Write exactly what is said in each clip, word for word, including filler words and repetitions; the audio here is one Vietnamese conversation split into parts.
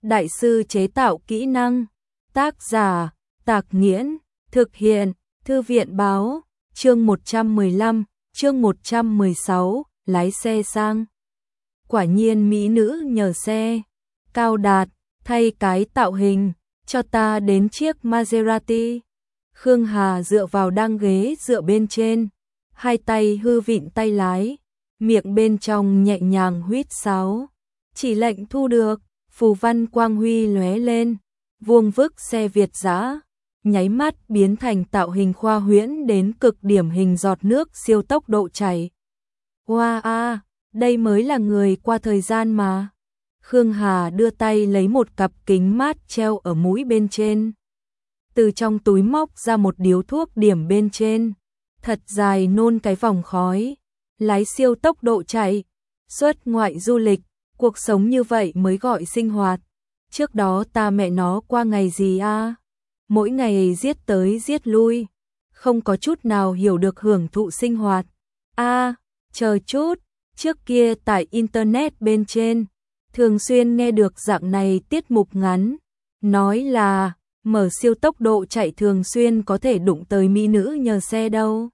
đại sư chế tạo kỹ năng. Tác giả, Tạc Nghiễn, thực hiện, Thư viện báo, chương một trăm mười lăm, chương một trăm mười sáu, lái xe sang. Quả nhiên mỹ nữ nhờ xe. Cao Đạt, thay cái tạo hình, cho ta đến chiếc Maserati. Khương Hà dựa vào đăng ghế dựa bên trên, hai tay hư vịn tay lái, miệng bên trong nhẹ nhàng huýt sáo. Chỉ lệnh thu được, phù văn quang huy lóe lên, vuông vức xe Việt dã, nháy mắt biến thành tạo hình khoa huyễn đến cực điểm hình giọt nước siêu tốc độ chảy. Wow a, đây mới là người qua thời gian mà. Khương Hà đưa tay lấy một cặp kính mát treo ở mũi bên trên. Từ trong túi móc ra một điếu thuốc điểm bên trên, thật dài nôn cái vòng khói, lái siêu tốc độ chạy, xuất ngoại du lịch, cuộc sống như vậy mới gọi sinh hoạt. Trước đó ta mẹ nó qua ngày gì a? Mỗi ngày giết tới giết lui, không có chút nào hiểu được hưởng thụ sinh hoạt. A, chờ chút, trước kia tại internet bên trên, thường xuyên nghe được dạng này tiết mục ngắn, nói là mở siêu tốc độ chạy thường xuyên có thể đụng tới mỹ nữ nhờ xe đâu.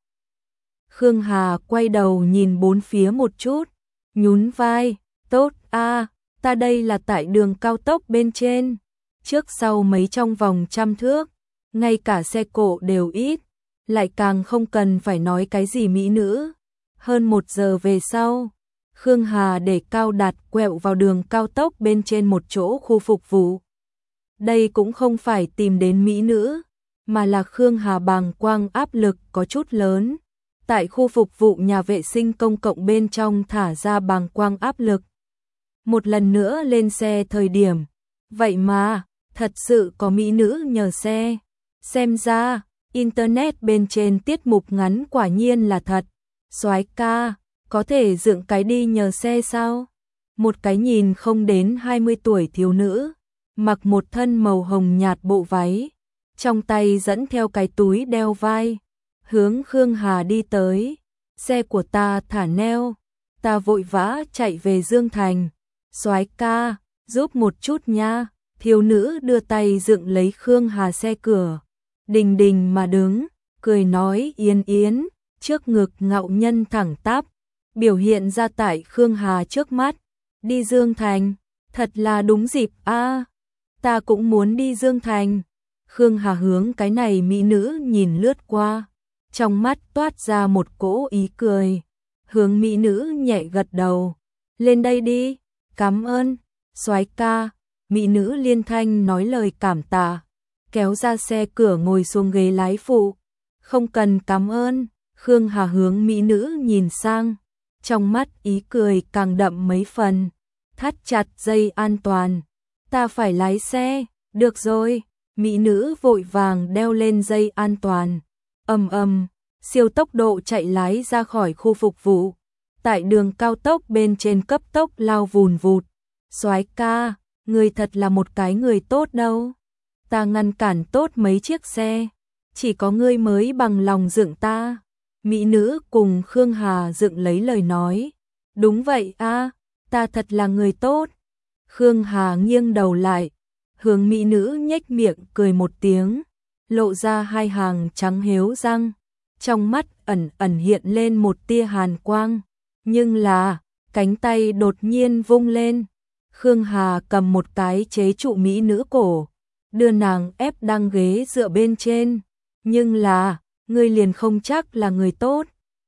Khương Hà quay đầu nhìn bốn phía một chút, nhún vai, tốt a, ta đây là tại đường cao tốc bên trên, trước sau mấy trong vòng trăm thước, ngay cả xe cộ đều ít, lại càng không cần phải nói cái gì mỹ nữ. Hơn một giờ về sau, Khương Hà để Cao Đạt quẹo vào đường cao tốc bên trên một chỗ khu phục vụ. Đây cũng không phải tìm đến mỹ nữ, mà là Khương Hà bàng quang áp lực có chút lớn. Tại khu phục vụ nhà vệ sinh công cộng bên trong thả ra bàng quang áp lực. Một lần nữa lên xe thời điểm, vậy mà, thật sự có mỹ nữ nhờ xe. Xem ra, internet bên trên tiết mục ngắn quả nhiên là thật. Soái ca, có thể dựng cái đi nhờ xe sao? Một cái nhìn không đến hai mươi tuổi thiếu nữ, mặc một thân màu hồng nhạt bộ váy, trong tay dẫn theo cái túi đeo vai, hướng Khương Hà đi tới. Xe của ta thả neo, ta vội vã chạy về Dương Thành. Soái ca, giúp một chút nha. Thiếu nữ đưa tay dựng lấy Khương Hà xe cửa, đình đình mà đứng, cười nói yến yến, trước ngực ngạo nhân thẳng tắp, biểu hiện ra tại Khương Hà trước mắt. Đi Dương Thành, thật là đúng dịp a, ta cũng muốn đi Dương Thành. Khương Hà hướng cái này mỹ nữ nhìn lướt qua, trong mắt toát ra một cỗ ý cười, hướng mỹ nữ nhẹ gật đầu, lên đây đi, cảm ơn, soái ca. Mỹ nữ liên thanh nói lời cảm tạ, kéo ra xe cửa ngồi xuống ghế lái phụ. Không cần cảm ơn. Khương Hà hướng mỹ nữ nhìn sang, trong mắt ý cười càng đậm mấy phần. Thắt chặt dây an toàn, ta phải lái xe. Được rồi. Mỹ nữ vội vàng đeo lên dây an toàn. Ầm ầm, siêu tốc độ chạy lái ra khỏi khu phục vụ, tại đường cao tốc bên trên cấp tốc lao vùn vụt. Soái ca, người thật là một cái người tốt đâu. Ta ngăn cản tốt mấy chiếc xe, chỉ có ngươi mới bằng lòng dựng ta. Mỹ nữ cùng Khương Hà dựng lấy lời nói. Đúng vậy a, ta thật là người tốt. Khương Hà nghiêng đầu lại, hướng mỹ nữ nhếch miệng cười một tiếng, lộ ra hai hàng trắng héo răng, trong mắt ẩn ẩn hiện lên một tia hàn quang, nhưng là cánh tay đột nhiên vung lên. Khương Hà cầm một cái chế trụ mỹ nữ cổ, đưa nàng ép đăng ghế dựa bên trên. Nhưng là, ngươi liền không chắc là người tốt.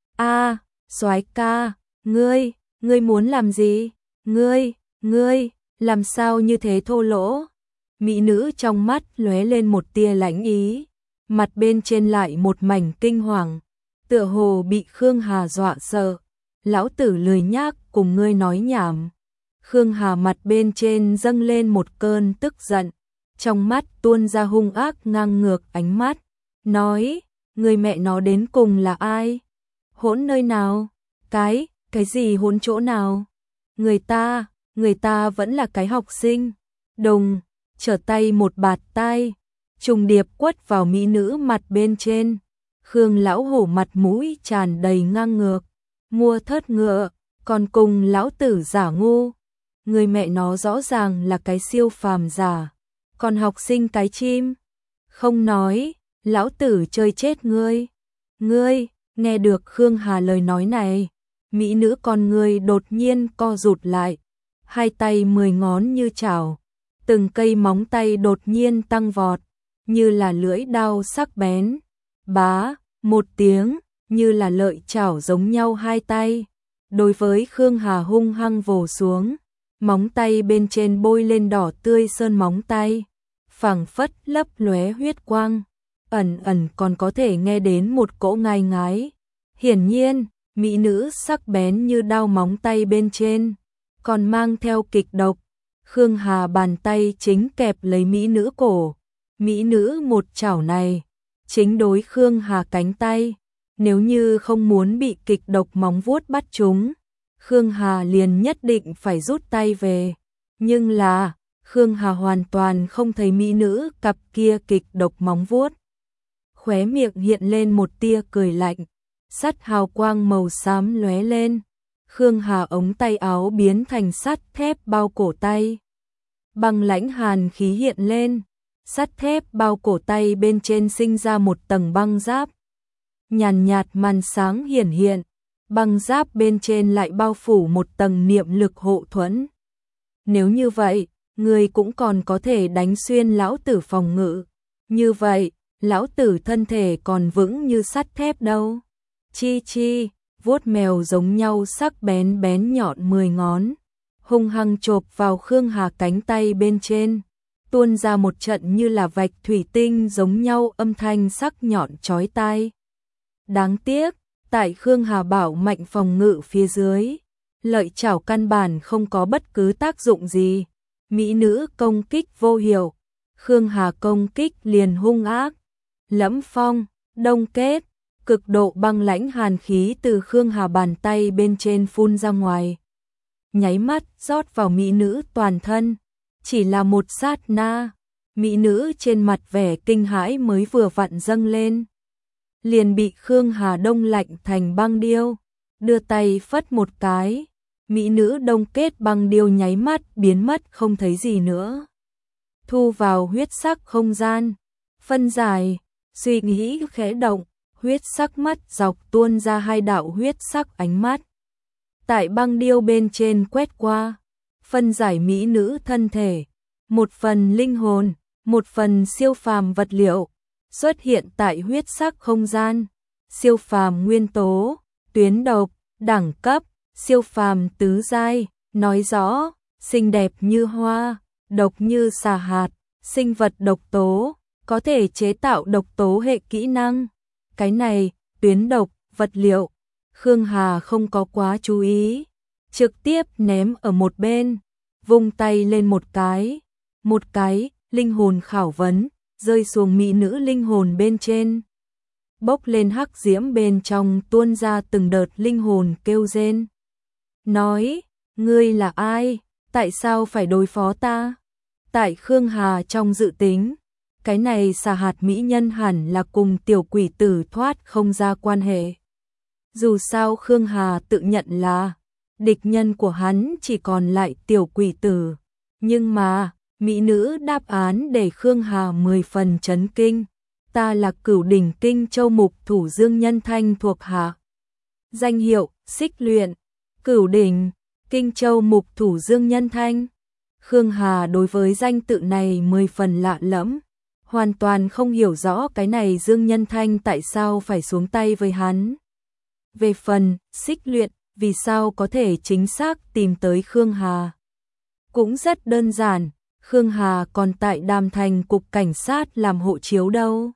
A, soái ca, ngươi, ngươi muốn làm gì? Ngươi, ngươi, làm sao như thế thô lỗ? Mỹ nữ trong mắt lóe lên một tia lãnh ý, mặt bên trên lại một mảnh kinh hoàng, tựa hồ bị Khương Hà dọa sợ. Lão tử lười nhác cùng ngươi nói nhảm. Khương Hà mặt bên trên dâng lên một cơn tức giận, trong mắt tuôn ra hung ác ngang ngược ánh mắt, nói, người mẹ nó đến cùng là ai? Hỗn nơi nào? Cái, cái gì hỗn chỗ nào? Người ta, người ta vẫn là cái học sinh. Đùng, trở tay một bạt tai, trùng điệp quất vào mỹ nữ mặt bên trên. Khương lão hổ mặt mũi tràn đầy ngang ngược, mua thớt ngựa, còn cùng lão tử giả ngu. người mẹ nó rõ ràng là cái siêu phàm giả, còn học sinh cái chim. Không nói, lão tử chơi chết ngươi. Ngươi, nghe được Khương Hà lời nói này, mỹ nữ con người đột nhiên co rụt lại, hai tay mười ngón như chảo, từng cây móng tay đột nhiên tăng vọt, như là lưỡi dao sắc bén. Bá, một tiếng, như là lợi chảo giống nhau hai tay, đối với Khương Hà hung hăng vồ xuống, móng tay bên trên bôi lên đỏ tươi sơn móng tay, phảng phất lấp lóe huyết quang, ẩn ẩn còn có thể nghe đến một cỗ ngai ngái. Hiển nhiên, mỹ nữ sắc bén như đao móng tay bên trên, còn mang theo kịch độc. Khương Hà bàn tay chính kẹp lấy mỹ nữ cổ, mỹ nữ một chảo này, chính đối Khương Hà cánh tay, nếu như không muốn bị kịch độc móng vuốt bắt chúng, Khương Hà liền nhất định phải rút tay về. Nhưng là, Khương Hà hoàn toàn không thấy mỹ nữ cặp kia kịch độc móng vuốt. Khóe miệng hiện lên một tia cười lạnh, sắt hào quang màu xám lóe lên. Khương Hà ống tay áo biến thành sắt thép bao cổ tay. Băng lãnh hàn khí hiện lên, sắt thép bao cổ tay bên trên sinh ra một tầng băng giáp. Nhàn nhạt màn sáng hiển hiện, băng giáp bên trên lại bao phủ một tầng niệm lực hộ thuẫn. Nếu như vậy, người cũng còn có thể đánh xuyên lão tử phòng ngự. Như vậy, lão tử thân thể còn vững như sắt thép đâu. Chi chi, vuốt mèo giống nhau sắc bén bén nhọn mười ngón, hung hăng chộp vào Khương Hà cánh tay bên trên, tuôn ra một trận như là vạch thủy tinh giống nhau âm thanh sắc nhọn chói tai. Đáng tiếc, tại Khương Hà bảo mạnh phòng ngự phía dưới, lợi chảo căn bản không có bất cứ tác dụng gì. Mỹ nữ công kích vô hiệu, Khương Hà công kích liền hung ác. Lẫm phong, đông kết, cực độ băng lãnh hàn khí từ Khương Hà bàn tay bên trên phun ra ngoài, nháy mắt rót vào mỹ nữ toàn thân. Chỉ là một sát na, mỹ nữ trên mặt vẻ kinh hãi mới vừa vặn dâng lên, liền bị Khương Hà đông lạnh thành băng điêu. Đưa tay phất một cái, mỹ nữ đông kết băng điêu nháy mắt biến mất không thấy gì nữa, thu vào huyết sắc không gian. Phân giải, suy nghĩ khẽ động, huyết sắc mắt dọc tuôn ra hai đạo huyết sắc ánh mắt, tại băng điêu bên trên quét qua, phân giải mỹ nữ thân thể, một phần linh hồn, một phần siêu phàm vật liệu xuất hiện tại huyết sắc không gian. Siêu phàm nguyên tố, tuyến độc, đẳng cấp, siêu phàm tứ giai, nói rõ, xinh đẹp như hoa, độc như xà hạt, sinh vật độc tố, có thể chế tạo độc tố hệ kỹ năng. Cái này, tuyến độc, vật liệu, Khương Hà không có quá chú ý, trực tiếp ném ở một bên, vung tay lên một cái, một cái, linh hồn khảo vấn, rơi xuống mỹ nữ linh hồn bên trên. Bốc lên hắc diễm bên trong tuôn ra từng đợt linh hồn kêu rên. Nói, ngươi là ai, tại sao phải đối phó ta? Tại Khương Hà trong dự tính, cái này xà hạt mỹ nhân hẳn là cùng tiểu quỷ tử thoát không ra quan hệ. Dù sao Khương Hà tự nhận là địch nhân của hắn chỉ còn lại tiểu quỷ tử, nhưng mà mỹ nữ đáp án để Khương Hà mười phần chấn kinh. Ta là Cửu Đỉnh Kinh Châu Mục Thủ Dương Nhân Thanh thuộc hạ. Danh hiệu, Xích Luyện, Cửu Đỉnh Kinh Châu Mục Thủ Dương Nhân Thanh. Khương Hà đối với danh tự này mười phần lạ lẫm, hoàn toàn không hiểu rõ cái này Dương Nhân Thanh tại sao phải xuống tay với hắn. Về phần Xích Luyện, vì sao có thể chính xác tìm tới Khương Hà? Cũng rất đơn giản, Khương Hà còn tại Đàm Thành cục cảnh sát làm hộ chiếu đâu.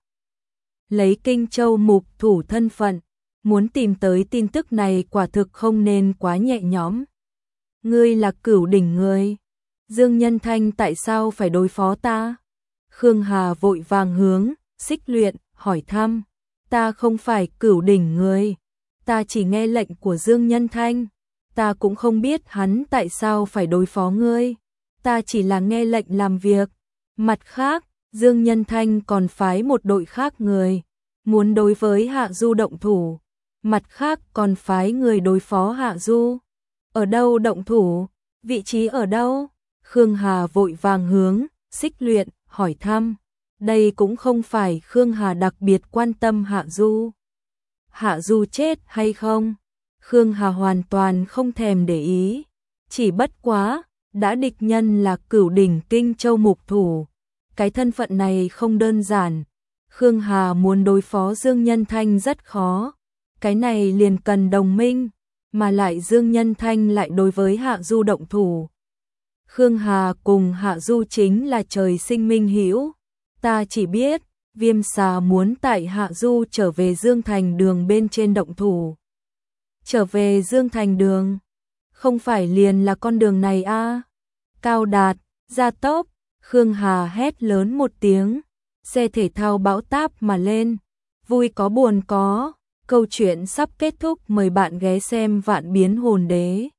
Lấy Kinh Châu Mục Thủ thân phận, muốn tìm tới tin tức này quả thực không nên quá nhẹ nhõm. Ngươi là Cửu Đỉnh người, Dương Nhân Thanh tại sao phải đối phó ta? Khương Hà vội vàng hướng Xích Luyện hỏi thăm. Ta không phải Cửu Đỉnh người, ta chỉ nghe lệnh của Dương Nhân Thanh, ta cũng không biết hắn tại sao phải đối phó ngươi, ta chỉ là nghe lệnh làm việc. Mặt khác, Dương Nhân Thanh còn phái một đội khác người, muốn đối với Hạ Du động thủ, mặt khác còn phái người đối phó Hạ Du. Ở đâu động thủ? Vị trí ở đâu? Khương Hà vội vàng hướng Xích Luyện hỏi thăm. Đây cũng không phải Khương Hà đặc biệt quan tâm Hạ Du. Hạ Du chết hay không? Khương Hà hoàn toàn không thèm để ý. Chỉ bất quá, đã địch nhân là Cửu Đỉnh Kinh Châu mục thủ. Cái thân phận này không đơn giản. Khương Hà muốn đối phó Dương Nhân Thanh rất khó. Cái này liền cần đồng minh, mà lại Dương Nhân Thanh lại đối với Hạ Du động thủ. Khương Hà cùng Hạ Du chính là trời sinh minh hữu. Ta chỉ biết, Viêm Xà muốn tại Hạ Du trở về Dương Thành Đường bên trên động thủ. Trở về Dương Thành Đường? Không phải liền là con đường này a? À? Cao Đạt, gia tốc, Khương Hà hét lớn một tiếng, xe thể thao bão táp mà lên. Vui có buồn có, câu chuyện sắp kết thúc, mời bạn ghé xem Vạn Biến Hồn Đế.